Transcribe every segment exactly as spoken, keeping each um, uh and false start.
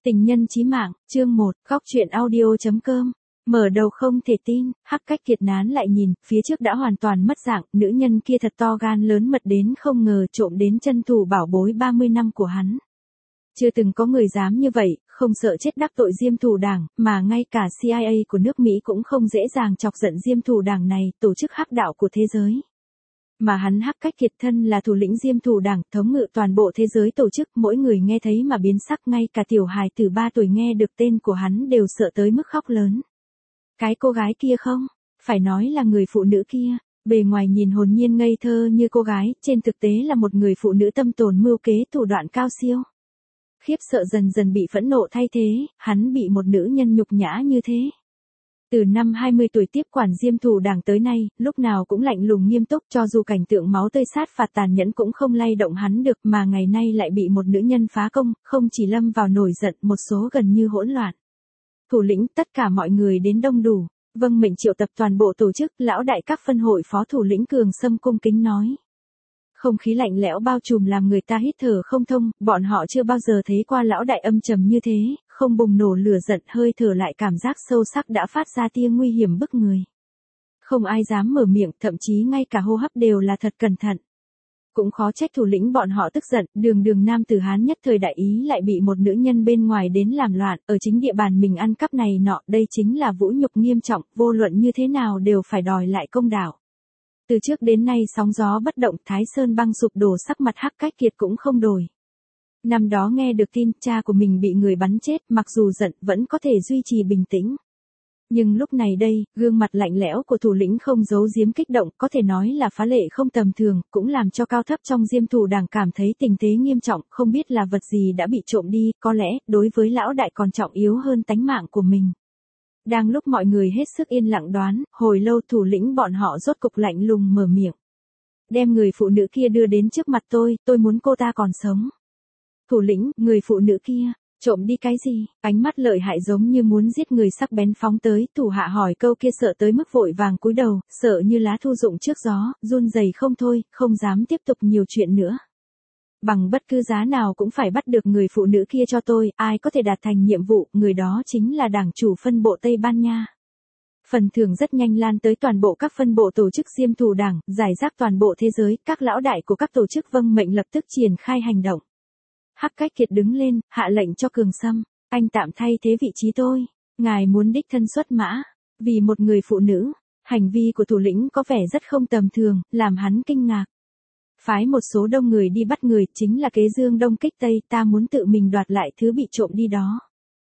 Tình nhân chí mạng, chương một, góc truyện audio chấm com. Mở đầu không thể tin, Hắc Cách Kiệt nán lại nhìn, phía trước đã hoàn toàn mất dạng, nữ nhân kia thật to gan lớn mật đến không ngờ trộm đến chân thủ bảo bối ba mươi năm của hắn. Chưa từng có người dám như vậy, không sợ chết đắc tội Diêm Thủ Đảng, mà ngay cả C I A của nước Mỹ cũng không dễ dàng chọc giận Diêm Thủ Đảng này, tổ chức hắc đạo của thế giới. Mà hắn Hắc Cách Kiệt thân là thủ lĩnh Diêm Thủ Đảng, thống ngự toàn bộ thế giới tổ chức, mỗi người nghe thấy mà biến sắc, ngay cả tiểu hài từ ba tuổi nghe được tên của hắn đều sợ tới mức khóc lớn. Cái cô gái kia không, phải nói là người phụ nữ kia, bề ngoài nhìn hồn nhiên ngây thơ như cô gái, trên thực tế là một người phụ nữ tâm tồn mưu kế thủ đoạn cao siêu. Khiếp sợ dần dần bị phẫn nộ thay thế, hắn bị một nữ nhân nhục nhã như thế. Từ năm hai mươi tuổi tiếp quản Diêm Thủ Đảng tới nay, lúc nào cũng lạnh lùng nghiêm túc, cho dù cảnh tượng máu tươi sát phạt tàn nhẫn cũng không lay động hắn được, mà ngày nay lại bị một nữ nhân phá công, không chỉ lâm vào nổi giận, một số gần như hỗn loạn. Thủ lĩnh, tất cả mọi người đến đông đủ, vâng mệnh triệu tập toàn bộ tổ chức, lão đại các phân hội phó thủ lĩnh Cường Sâm cung kính nói. Không khí lạnh lẽo bao trùm làm người ta hít thở không thông, bọn họ chưa bao giờ thấy qua lão đại âm trầm như thế, không bùng nổ lửa giận, hơi thở lại cảm giác sâu sắc đã phát ra tia nguy hiểm bức người. Không ai dám mở miệng, thậm chí ngay cả hô hấp đều là thật cẩn thận. Cũng khó trách thủ lĩnh bọn họ tức giận, đường đường nam tử Hán nhất thời đại ý lại bị một nữ nhân bên ngoài đến làm loạn, ở chính địa bàn mình ăn cắp này nọ, đây chính là vũ nhục nghiêm trọng, vô luận như thế nào đều phải đòi lại công đạo. Từ trước đến nay sóng gió bất động, Thái Sơn băng sụp đổ, sắc mặt Hắc Cách Kiệt cũng không đổi. Năm đó nghe được tin cha của mình bị người bắn chết, mặc dù giận vẫn có thể duy trì bình tĩnh. Nhưng lúc này đây, gương mặt lạnh lẽo của thủ lĩnh không giấu giếm kích động, có thể nói là phá lệ không tầm thường, cũng làm cho cao thấp trong Diêm Thủ Đảng cảm thấy tình thế nghiêm trọng, không biết là vật gì đã bị trộm đi, có lẽ, đối với lão đại còn trọng yếu hơn tánh mạng của mình. Đang lúc mọi người hết sức yên lặng đoán, hồi lâu thủ lĩnh bọn họ rốt cục lạnh lùng mở miệng. Đem người phụ nữ kia đưa đến trước mặt tôi, tôi muốn cô ta còn sống. Thủ lĩnh, người phụ nữ kia, trộm đi cái gì? Ánh mắt lợi hại giống như muốn giết người sắc bén phóng tới, thủ hạ hỏi câu kia sợ tới mức vội vàng cúi đầu, sợ như lá thu rụng trước gió, run rẩy không thôi, không dám tiếp tục nhiều chuyện nữa. Bằng bất cứ giá nào cũng phải bắt được người phụ nữ kia cho tôi, ai có thể đạt thành nhiệm vụ, người đó chính là đảng chủ phân bộ Tây Ban Nha. Phần thưởng rất nhanh lan tới toàn bộ các phân bộ tổ chức Diêm Thủ Đảng, giải rác toàn bộ thế giới, các lão đại của các tổ chức vâng mệnh lập tức triển khai hành động. Hắc Cách Kiệt đứng lên, hạ lệnh cho Cường Sâm, anh tạm thay thế vị trí tôi, ngài muốn đích thân xuất mã, vì một người phụ nữ, hành vi của thủ lĩnh có vẻ rất không tầm thường, làm hắn kinh ngạc. Phái một số đông người đi bắt người, chính là kế dương đông kích tây, ta muốn tự mình đoạt lại thứ bị trộm đi đó.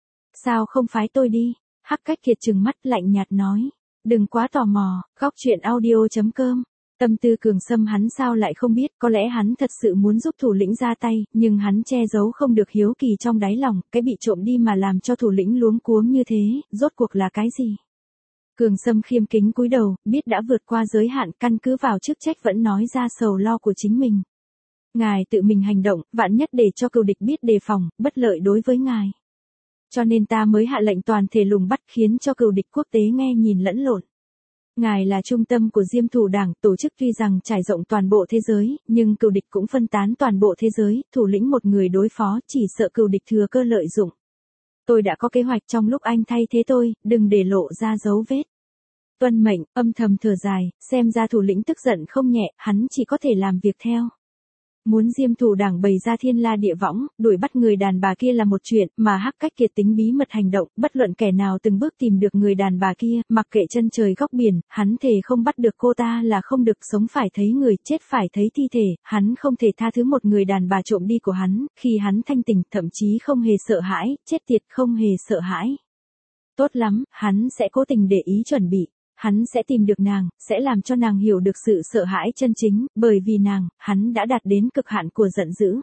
Sao không phái tôi đi? Hắc Cách Kiệt trừng mắt lạnh nhạt nói, đừng quá tò mò, góc truyện audio chấm com. Tâm tư Cường Sâm hắn sao lại không biết, có lẽ hắn thật sự muốn giúp thủ lĩnh ra tay, nhưng hắn che giấu không được hiếu kỳ trong đáy lòng, cái bị trộm đi mà làm cho thủ lĩnh luống cuống như thế, rốt cuộc là cái gì? Cường Sâm khiêm kính cúi đầu, biết đã vượt qua giới hạn, căn cứ vào chức trách vẫn nói ra sầu lo của chính mình. Ngài tự mình hành động, vạn nhất để cho cừu địch biết đề phòng, bất lợi đối với ngài. Cho nên ta mới hạ lệnh toàn thể lùng bắt, khiến cho cừu địch quốc tế nghe nhìn lẫn lộn. Ngài là trung tâm của Diêm Thủ Đảng, tổ chức tuy rằng trải rộng toàn bộ thế giới, nhưng cừu địch cũng phân tán toàn bộ thế giới, thủ lĩnh một người đối phó, chỉ sợ cừu địch thừa cơ lợi dụng. Tôi đã có kế hoạch trong lúc anh thay thế tôi, đừng để lộ ra dấu vết. Tuân mệnh, âm thầm thở dài, xem ra thủ lĩnh tức giận không nhẹ, hắn chỉ có thể làm việc theo. Muốn Diêm Thủ Đảng bày ra thiên la địa võng, đuổi bắt người đàn bà kia là một chuyện, mà Hắc Cách Kiệt tính bí mật hành động, bất luận kẻ nào từng bước tìm được người đàn bà kia, mặc kệ chân trời góc biển, hắn thề không bắt được cô ta là không được, sống phải thấy người, chết phải thấy thi thể, hắn không thể tha thứ một người đàn bà trộm đi của hắn, khi hắn thanh tỉnh, thậm chí không hề sợ hãi, chết tiệt không hề sợ hãi. Tốt lắm, hắn sẽ cố tình để ý chuẩn bị. Hắn sẽ tìm được nàng, sẽ làm cho nàng hiểu được sự sợ hãi chân chính, bởi vì nàng, hắn đã đạt đến cực hạn của giận dữ.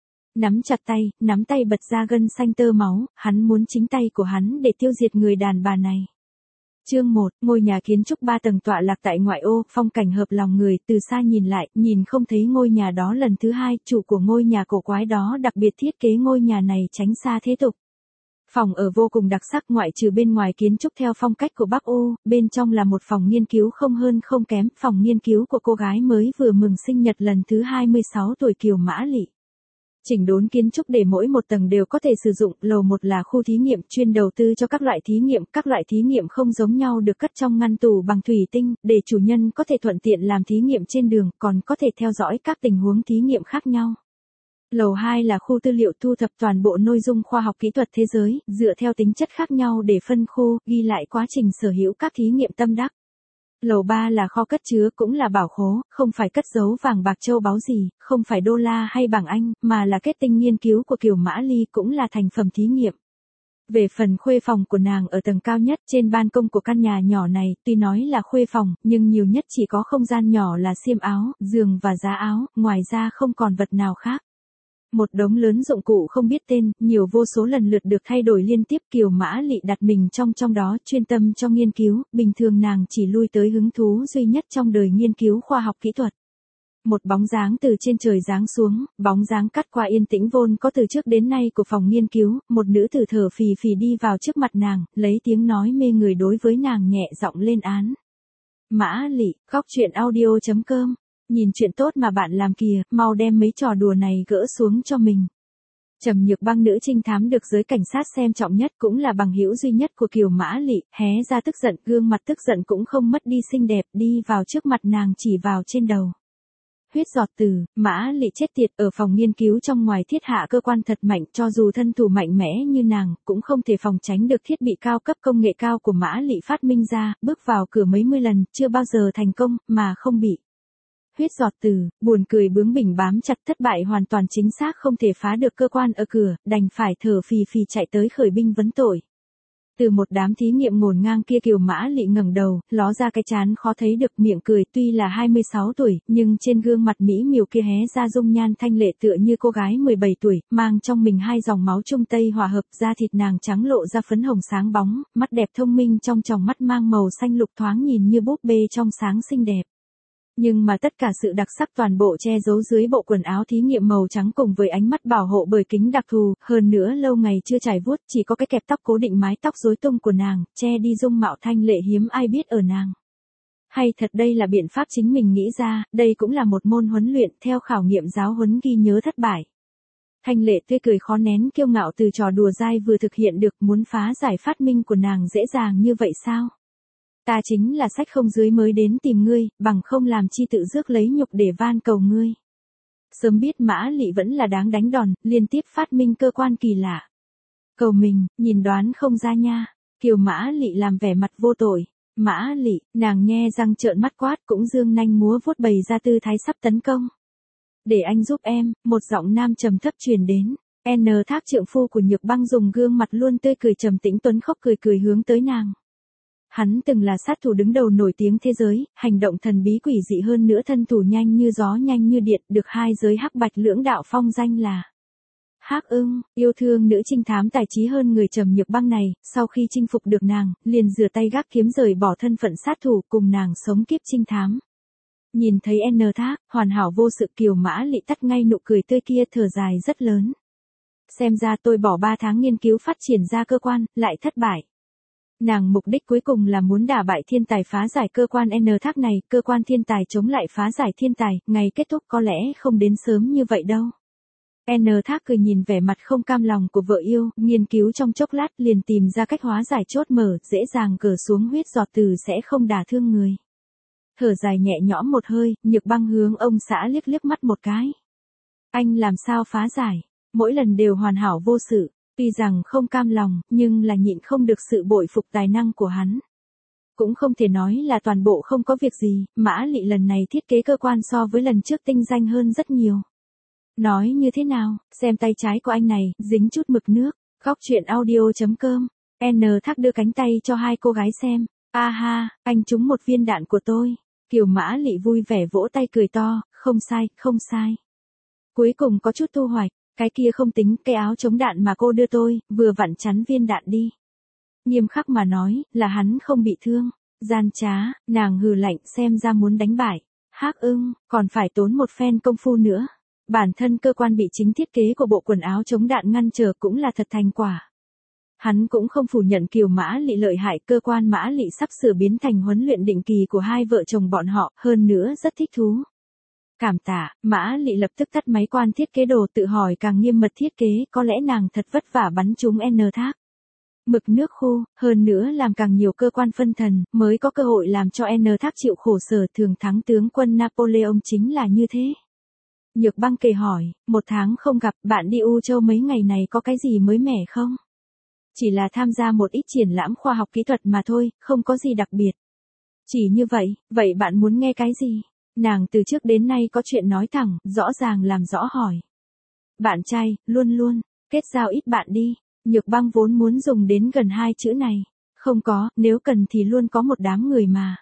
Nắm chặt tay, nắm tay bật ra gân xanh tơ máu, hắn muốn chính tay của hắn để tiêu diệt người đàn bà này. Chương một, ngôi nhà kiến trúc ba tầng tọa lạc tại ngoại ô, phong cảnh hợp lòng người, từ xa nhìn lại, nhìn không thấy ngôi nhà đó lần thứ hai, chủ của ngôi nhà cổ quái đó đặc biệt thiết kế ngôi nhà này tránh xa thế tục. Phòng ở vô cùng đặc sắc, ngoại trừ bên ngoài kiến trúc theo phong cách của Bắc Âu, bên trong là một phòng nghiên cứu không hơn không kém, phòng nghiên cứu của cô gái mới vừa mừng sinh nhật lần thứ hai mươi sáu tuổi Kiều Mã Lị. Chỉnh đốn kiến trúc để mỗi một tầng đều có thể sử dụng, lầu một là khu thí nghiệm chuyên đầu tư cho các loại thí nghiệm, các loại thí nghiệm không giống nhau được cất trong ngăn tủ bằng thủy tinh, để chủ nhân có thể thuận tiện làm thí nghiệm trên đường, còn có thể theo dõi các tình huống thí nghiệm khác nhau. Lầu hai là khu tư liệu thu thập toàn bộ nội dung khoa học kỹ thuật thế giới, dựa theo tính chất khác nhau để phân khu, ghi lại quá trình sở hữu các thí nghiệm tâm đắc. Lầu ba là kho cất chứa cũng là bảo khố, không phải cất giấu vàng bạc châu báu gì, không phải đô la hay bảng Anh, mà là kết tinh nghiên cứu của Kiều Mã Ly cũng là thành phẩm thí nghiệm. Về phần khuê phòng của nàng ở tầng cao nhất trên ban công của căn nhà nhỏ này, tuy nói là khuê phòng, nhưng nhiều nhất chỉ có không gian nhỏ là xiêm áo, giường và giá áo, ngoài ra không còn vật nào khác. Một đống lớn dụng cụ không biết tên, nhiều vô số lần lượt được thay đổi liên tiếp. Kiều Mã Lị đặt mình trong trong đó, chuyên tâm cho nghiên cứu, bình thường nàng chỉ lui tới hứng thú duy nhất trong đời nghiên cứu khoa học kỹ thuật. Một bóng dáng từ trên trời giáng xuống, bóng dáng cắt qua yên tĩnh vốn có từ trước đến nay của phòng nghiên cứu, một nữ tử thở phì phì đi vào trước mặt nàng, lấy tiếng nói mê người đối với nàng nhẹ giọng lên án. Mã Lị, khóc chuyện audio chấm com. Nhìn chuyện tốt mà bạn làm kìa, mau đem mấy trò đùa này gỡ xuống cho mình. Trầm Nhược Băng, nữ trinh thám được giới cảnh sát xem trọng nhất, cũng là bằng hữu duy nhất của Kiều Mã Lị, hé ra tức giận, gương mặt tức giận cũng không mất đi xinh đẹp, đi vào trước mặt nàng chỉ vào trên đầu. Huyết giọt từ, Mã Lị chết tiệt, ở phòng nghiên cứu trong ngoài thiết hạ cơ quan thật mạnh, cho dù thân thủ mạnh mẽ như nàng, cũng không thể phòng tránh được thiết bị cao cấp công nghệ cao của Mã Lị phát minh ra, bước vào cửa mấy mươi lần, chưa bao giờ thành công, mà không bị. Huyết giọt từ, buồn cười bướng bỉnh bám chặt, thất bại hoàn toàn chính xác, không thể phá được cơ quan ở cửa, đành phải thở phì phì chạy tới khởi binh vấn tội. Từ một đám thí nghiệm ngổn ngang kia, Kiều Mã Lị ngẩng đầu, ló ra cái trán khó thấy được, miệng cười, tuy là hai mươi sáu tuổi, nhưng trên gương mặt mỹ miều kia hé ra dung nhan thanh lệ tựa như cô gái mười bảy tuổi, mang trong mình hai dòng máu Trung Tây hòa hợp, da thịt nàng trắng lộ ra phấn hồng sáng bóng, mắt đẹp thông minh trong tròng mắt mang màu xanh lục thoáng nhìn như búp bê trong sáng xinh đẹp. Nhưng mà tất cả sự đặc sắc toàn bộ che giấu dưới bộ quần áo thí nghiệm màu trắng cùng với ánh mắt bảo hộ bởi kính đặc thù, hơn nữa lâu ngày chưa trải vuốt, chỉ có cái kẹp tóc cố định mái tóc rối tung của nàng, che đi dung mạo thanh lệ hiếm ai biết ở nàng. Hay thật đây là biện pháp chính mình nghĩ ra, đây cũng là một môn huấn luyện theo khảo nghiệm giáo huấn ghi nhớ thất bại. Thanh lệ tươi cười khó nén kiêu ngạo từ trò đùa dai vừa thực hiện được, muốn phá giải phát minh của nàng dễ dàng như vậy sao? Ta chính là sách không dưới mới đến tìm ngươi, bằng không làm chi tự rước lấy nhục để van cầu ngươi. Sớm biết Mã Lị vẫn là đáng đánh đòn, liên tiếp phát minh cơ quan kỳ lạ. Cầu mình, nhìn đoán không ra nha. Kiều Mã Lị làm vẻ mặt vô tội. Mã Lị, nàng nhe răng trợn mắt quát, cũng dương nanh múa vuốt bày ra tư thái sắp tấn công. Để anh giúp em, một giọng nam trầm thấp truyền đến. N Thác, trượng phu của Nhược Băng, dùng gương mặt luôn tươi cười trầm tĩnh tuấn khóc cười cười hướng tới nàng. Hắn từng là sát thủ đứng đầu nổi tiếng thế giới, hành động thần bí quỷ dị, hơn nữa thân thủ nhanh như gió nhanh như điện, được hai giới hắc bạch lưỡng đạo phong danh là Hắc Ưng. Yêu thương nữ trinh thám tài trí hơn người Trầm Nhược Băng này, sau khi chinh phục được nàng, liền rửa tay gác kiếm rời bỏ thân phận sát thủ, cùng nàng sống kiếp trinh thám. Nhìn thấy N Thác, hoàn hảo vô sự, Kiều Mã Lị tắt ngay nụ cười tươi kia, thở dài rất lớn. Xem ra tôi bỏ ba tháng nghiên cứu phát triển ra cơ quan, lại thất bại. Nàng mục đích cuối cùng là muốn đả bại thiên tài phá giải cơ quan N Thác này, cơ quan thiên tài chống lại phá giải thiên tài, ngày kết thúc có lẽ không đến sớm như vậy đâu. N Thác cười nhìn vẻ mặt không cam lòng của vợ yêu, nghiên cứu trong chốc lát liền tìm ra cách hóa giải chốt mở, dễ dàng cờ xuống huyết giọt từ sẽ không đả thương người. Thở dài nhẹ nhõm một hơi, Nhược Băng hướng ông xã liếc liếc mắt một cái. Anh làm sao phá giải, mỗi lần đều hoàn hảo vô sự. Tuy rằng không cam lòng, nhưng là nhịn không được sự bội phục tài năng của hắn. Cũng không thể nói là toàn bộ không có việc gì, Mã Lị lần này thiết kế cơ quan so với lần trước tinh danh hơn rất nhiều. Nói như thế nào, xem tay trái của anh này, dính chút mực nước, khóc chuyện audio chấm com. N Thác đưa cánh tay cho hai cô gái xem. A ha, anh trúng một viên đạn của tôi. Kiều Mã Lị vui vẻ vỗ tay cười to, không sai, không sai. Cuối cùng có chút thu hoạch. Cái kia không tính, cái áo chống đạn mà cô đưa tôi, vừa vặn chắn viên đạn đi. Nghiêm khắc mà nói, là hắn không bị thương. Gian trá, nàng hừ lạnh, xem ra muốn đánh bại. Hắc Ưng, còn phải tốn một phen công phu nữa. Bản thân cơ quan bị chính thiết kế của bộ quần áo chống đạn ngăn trở cũng là thật thành quả. Hắn cũng không phủ nhận Kiều Mã Lị lợi hại, cơ quan Mã Lị sắp sửa biến thành huấn luyện định kỳ của hai vợ chồng bọn họ, hơn nữa rất thích thú. Cảm tạ, Mã Lị lập tức tắt máy quan thiết kế đồ tự hỏi càng nghiêm mật thiết kế, có lẽ nàng thật vất vả bắn trúng N thác. Mực nước khô, hơn nữa làm càng nhiều cơ quan phân thần, mới có cơ hội làm cho N thác chịu khổ sở thường thắng tướng quân Napoleon chính là như thế. Nhược Băng kể hỏi, một tháng không gặp, bạn đi U Châu mấy ngày này có cái gì mới mẻ không? Chỉ là tham gia một ít triển lãm khoa học kỹ thuật mà thôi, không có gì đặc biệt. Chỉ như vậy, vậy bạn muốn nghe cái gì? Nàng từ trước đến nay có chuyện nói thẳng, rõ ràng làm rõ hỏi. Bạn trai, luôn luôn, kết giao ít bạn đi. Nhược Băng vốn muốn dùng đến gần hai chữ này. Không có, nếu cần thì luôn có một đám người mà.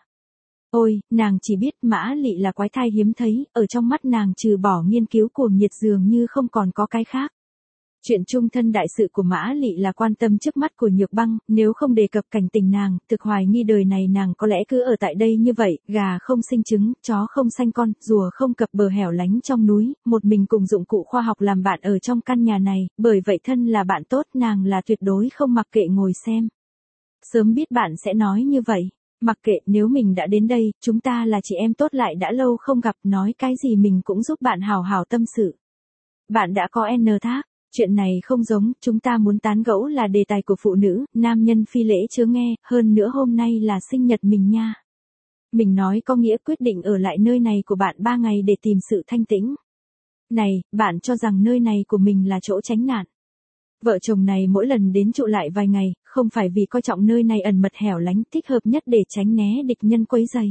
Ôi, nàng chỉ biết Mã Lị là quái thai hiếm thấy, ở trong mắt nàng trừ bỏ nghiên cứu cuồng nhiệt dường như không còn có cái khác. Chuyện chung thân đại sự của Mã Lị là quan tâm trước mắt của Nhược Băng, nếu không đề cập cảnh tình nàng, thực hoài nghi đời này nàng có lẽ cứ ở tại đây như vậy, gà không sinh trứng, chó không sanh con, rùa không cập bờ hẻo lánh trong núi, một mình cùng dụng cụ khoa học làm bạn ở trong căn nhà này, bởi vậy thân là bạn tốt nàng là tuyệt đối không mặc kệ ngồi xem. Sớm biết bạn sẽ nói như vậy, mặc kệ nếu mình đã đến đây, chúng ta là chị em tốt lại đã lâu không gặp, nói cái gì mình cũng giúp bạn hào hào tâm sự. Bạn đã có N thác. Chuyện này không giống, chúng ta muốn tán gẫu là đề tài của phụ nữ, nam nhân phi lễ chớ nghe, hơn nữa hôm nay là sinh nhật mình nha. Mình nói có nghĩa quyết định ở lại nơi này của bạn ba ngày để tìm sự thanh tĩnh. Này, bạn cho rằng nơi này của mình là chỗ tránh nạn. Vợ chồng này mỗi lần đến trụ lại vài ngày, không phải vì coi trọng nơi này ẩn mật hẻo lánh thích hợp nhất để tránh né địch nhân quấy rầy.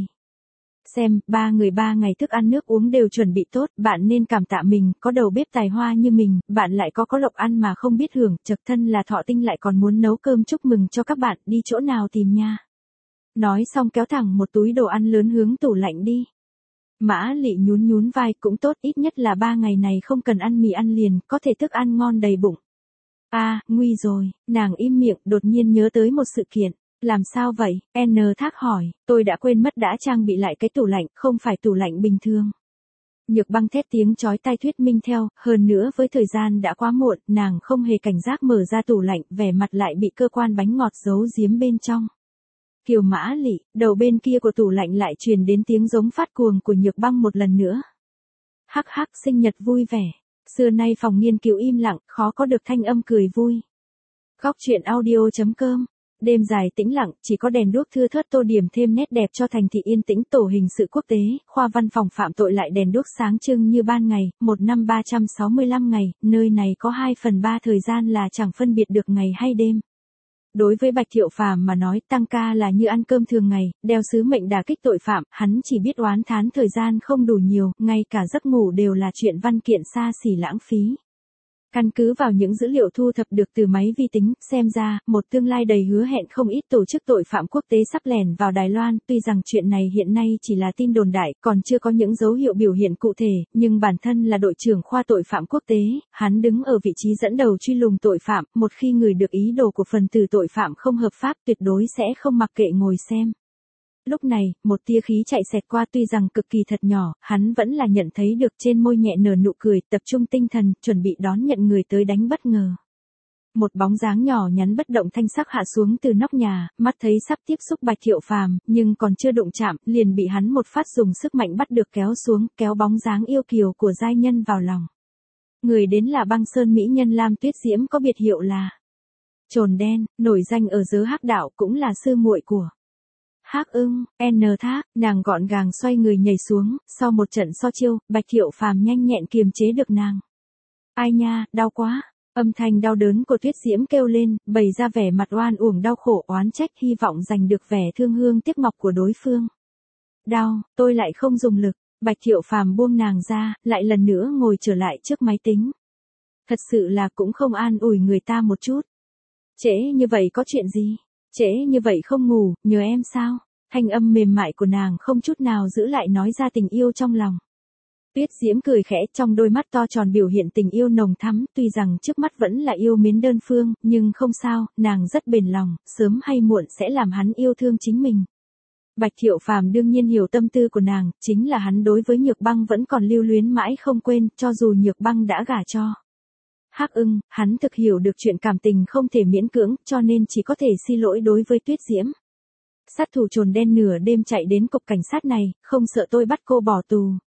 Xem, ba người ba ngày thức ăn nước uống đều chuẩn bị tốt, bạn nên cảm tạ mình, có đầu bếp tài hoa như mình, bạn lại có có lộc ăn mà không biết hưởng, chật thân là thọ tinh lại còn muốn nấu cơm chúc mừng cho các bạn, đi chỗ nào tìm nha. Nói xong kéo thẳng một túi đồ ăn lớn hướng tủ lạnh đi. Mã Lị nhún nhún vai cũng tốt, ít nhất là ba ngày này không cần ăn mì ăn liền, có thể thức ăn ngon đầy bụng. À, nguy rồi, nàng im miệng, đột nhiên nhớ tới một sự kiện. Làm sao vậy? N thác hỏi, tôi đã quên mất đã trang bị lại cái tủ lạnh, không phải tủ lạnh bình thường. Nhược Băng thét tiếng chói tai thuyết minh theo, hơn nữa với thời gian đã quá muộn, nàng không hề cảnh giác mở ra tủ lạnh, vẻ mặt lại bị cơ quan bánh ngọt giấu giếm bên trong. Kiều Mã Lị, đầu bên kia của tủ lạnh lại truyền đến tiếng giống phát cuồng của Nhược Băng một lần nữa. Hắc hắc, sinh nhật vui vẻ. Xưa nay phòng nghiên cứu im lặng, khó có được thanh âm cười vui. Góc truyện audio chấm com. Đêm dài tĩnh lặng, chỉ có đèn đuốc thưa thớt tô điểm thêm nét đẹp cho thành thị yên tĩnh. Tổ hình sự quốc tế, khoa văn phòng phạm tội lại đèn đuốc sáng trưng như ban ngày, một năm ba trăm sáu mươi lăm ngày, nơi này có hai phần ba thời gian là chẳng phân biệt được ngày hay đêm. Đối với Bạch Thiệu Phàm mà nói, tăng ca là như ăn cơm thường ngày, đeo sứ mệnh đả kích tội phạm, hắn chỉ biết oán thán thời gian không đủ nhiều, ngay cả giấc ngủ đều là chuyện văn kiện xa xỉ lãng phí. Căn cứ vào những dữ liệu thu thập được từ máy vi tính, xem ra, một tương lai đầy hứa hẹn không ít tổ chức tội phạm quốc tế sắp lẻn vào Đài Loan, tuy rằng chuyện này hiện nay chỉ là tin đồn đại, còn chưa có những dấu hiệu biểu hiện cụ thể, nhưng bản thân là đội trưởng khoa tội phạm quốc tế, hắn đứng ở vị trí dẫn đầu truy lùng tội phạm, một khi người được ý đồ của phần tử tội phạm không hợp pháp tuyệt đối sẽ không mặc kệ ngồi xem. Lúc này, một tia khí chạy xẹt qua tuy rằng cực kỳ thật nhỏ, hắn vẫn là nhận thấy được trên môi nhẹ nở nụ cười, tập trung tinh thần, chuẩn bị đón nhận người tới đánh bất ngờ. Một bóng dáng nhỏ nhắn bất động thanh sắc hạ xuống từ nóc nhà, mắt thấy sắp tiếp xúc Bạch Thiệu Phàm, nhưng còn chưa đụng chạm, liền bị hắn một phát dùng sức mạnh bắt được kéo xuống, kéo bóng dáng yêu kiều của giai nhân vào lòng. Người đến là Băng Sơn mỹ nhân Lam Tuyết Diễm có biệt hiệu là Trồn Đen, nổi danh ở giới hắc đạo, cũng là sư muội của Hắc Ưng, N thác, nàng gọn gàng xoay người nhảy xuống, sau một trận so chiêu, Bạch Thiệu Phàm nhanh nhẹn kiềm chế được nàng. Ai nha, đau quá, âm thanh đau đớn của Tuyết Diễm kêu lên, bày ra vẻ mặt oan uổng đau khổ oán trách hy vọng giành được vẻ thương hương tiếc ngọc của đối phương. Đau, tôi lại không dùng lực, Bạch Thiệu Phàm buông nàng ra, lại lần nữa ngồi trở lại trước máy tính. Thật sự là cũng không an ủi người ta một chút. Trễ như vậy có chuyện gì? Trễ như vậy không ngủ, nhờ em sao? Thanh âm mềm mại của nàng không chút nào giữ lại nói ra tình yêu trong lòng. Tuyết Diễm cười khẽ, trong đôi mắt to tròn biểu hiện tình yêu nồng thắm, tuy rằng trước mắt vẫn là yêu mến đơn phương, nhưng không sao, nàng rất bền lòng, sớm hay muộn sẽ làm hắn yêu thương chính mình. Bạch Thiệu Phàm đương nhiên hiểu tâm tư của nàng, chính là hắn đối với Nhược Băng vẫn còn lưu luyến mãi không quên, cho dù Nhược Băng đã gả cho Hắc Ưng, hắn thực hiểu được chuyện cảm tình không thể miễn cưỡng, cho nên chỉ có thể xin lỗi đối với Tuyết Diễm. Sát thủ Trồn Đen nửa đêm chạy đến cục cảnh sát này, không sợ tôi bắt cô bỏ tù.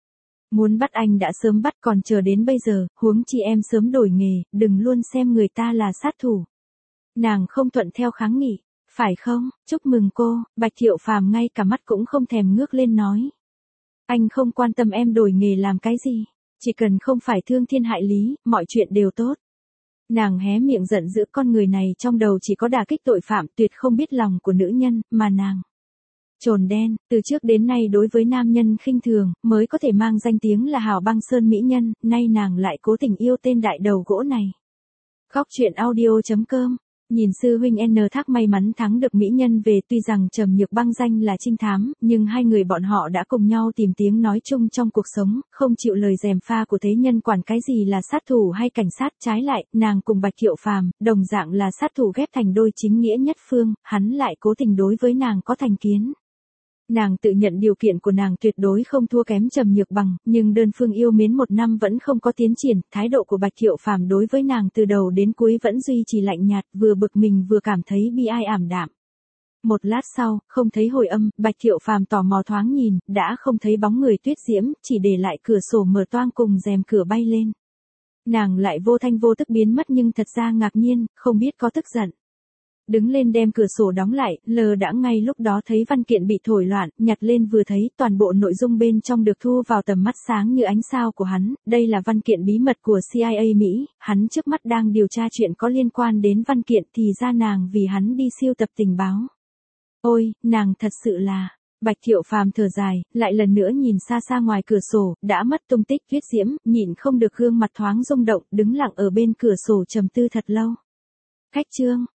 Muốn bắt anh đã sớm bắt còn chờ đến bây giờ, huống chi em sớm đổi nghề, đừng luôn xem người ta là sát thủ. Nàng không thuận theo kháng nghị. Phải không, chúc mừng cô, Bạch Thiệu Phàm ngay cả mắt cũng không thèm ngước lên nói. Anh không quan tâm em đổi nghề làm cái gì, chỉ cần không phải thương thiên hại lý, mọi chuyện đều tốt. Nàng hé miệng giận dữ, con người này trong đầu chỉ có đả kích tội phạm, tuyệt không biết lòng của nữ nhân, mà nàng. Trồn đen, từ trước đến nay đối với nam nhân khinh thường, mới có thể mang danh tiếng là hào băng sơn mỹ nhân, nay nàng lại cố tình yêu tên đại đầu gỗ này. Góc truyện audio chấm com. Nhìn sư huynh N Thác may mắn thắng được mỹ nhân về, tuy rằng Trầm Nhược Băng danh là trinh thám, nhưng hai người bọn họ đã cùng nhau tìm tiếng nói chung trong cuộc sống, không chịu lời gièm pha của thế nhân quản cái gì là sát thủ hay cảnh sát, trái lại, nàng cùng Bạch Thiệu Phàm, đồng dạng là sát thủ ghép thành đôi chính nghĩa nhất phương, hắn lại cố tình đối với nàng có thành kiến. Nàng tự nhận điều kiện của nàng tuyệt đối không thua kém Trầm Nhược Bằng, nhưng đơn phương yêu mến một năm vẫn không có tiến triển, thái độ của Bạch Thiệu Phàm đối với nàng từ đầu đến cuối vẫn duy trì lạnh nhạt, vừa bực mình vừa cảm thấy bi ai ảm đạm. Một lát sau, không thấy hồi âm, Bạch Thiệu Phàm tò mò thoáng nhìn, đã không thấy bóng người Tuyết Diễm, chỉ để lại cửa sổ mở toang cùng rèm cửa bay lên. Nàng lại vô thanh vô tức biến mất, nhưng thật ra ngạc nhiên, không biết có tức giận. Đứng lên đem cửa sổ đóng lại, lờ đãng ngay lúc đó thấy văn kiện bị thổi loạn, nhặt lên vừa thấy, toàn bộ nội dung bên trong được thu vào tầm mắt sáng như ánh sao của hắn, đây là văn kiện bí mật của C I A Mỹ, hắn trước mắt đang điều tra chuyện có liên quan đến văn kiện, thì ra nàng vì hắn đi siêu tập tình báo. Ôi, nàng thật sự là... Bạch Thiệu Phàm thở dài, lại lần nữa nhìn xa xa ngoài cửa sổ, đã mất tung tích Tuyết Diễm, nhịn không được gương mặt thoáng rung động, đứng lặng ở bên cửa sổ trầm tư thật lâu. Khách trương.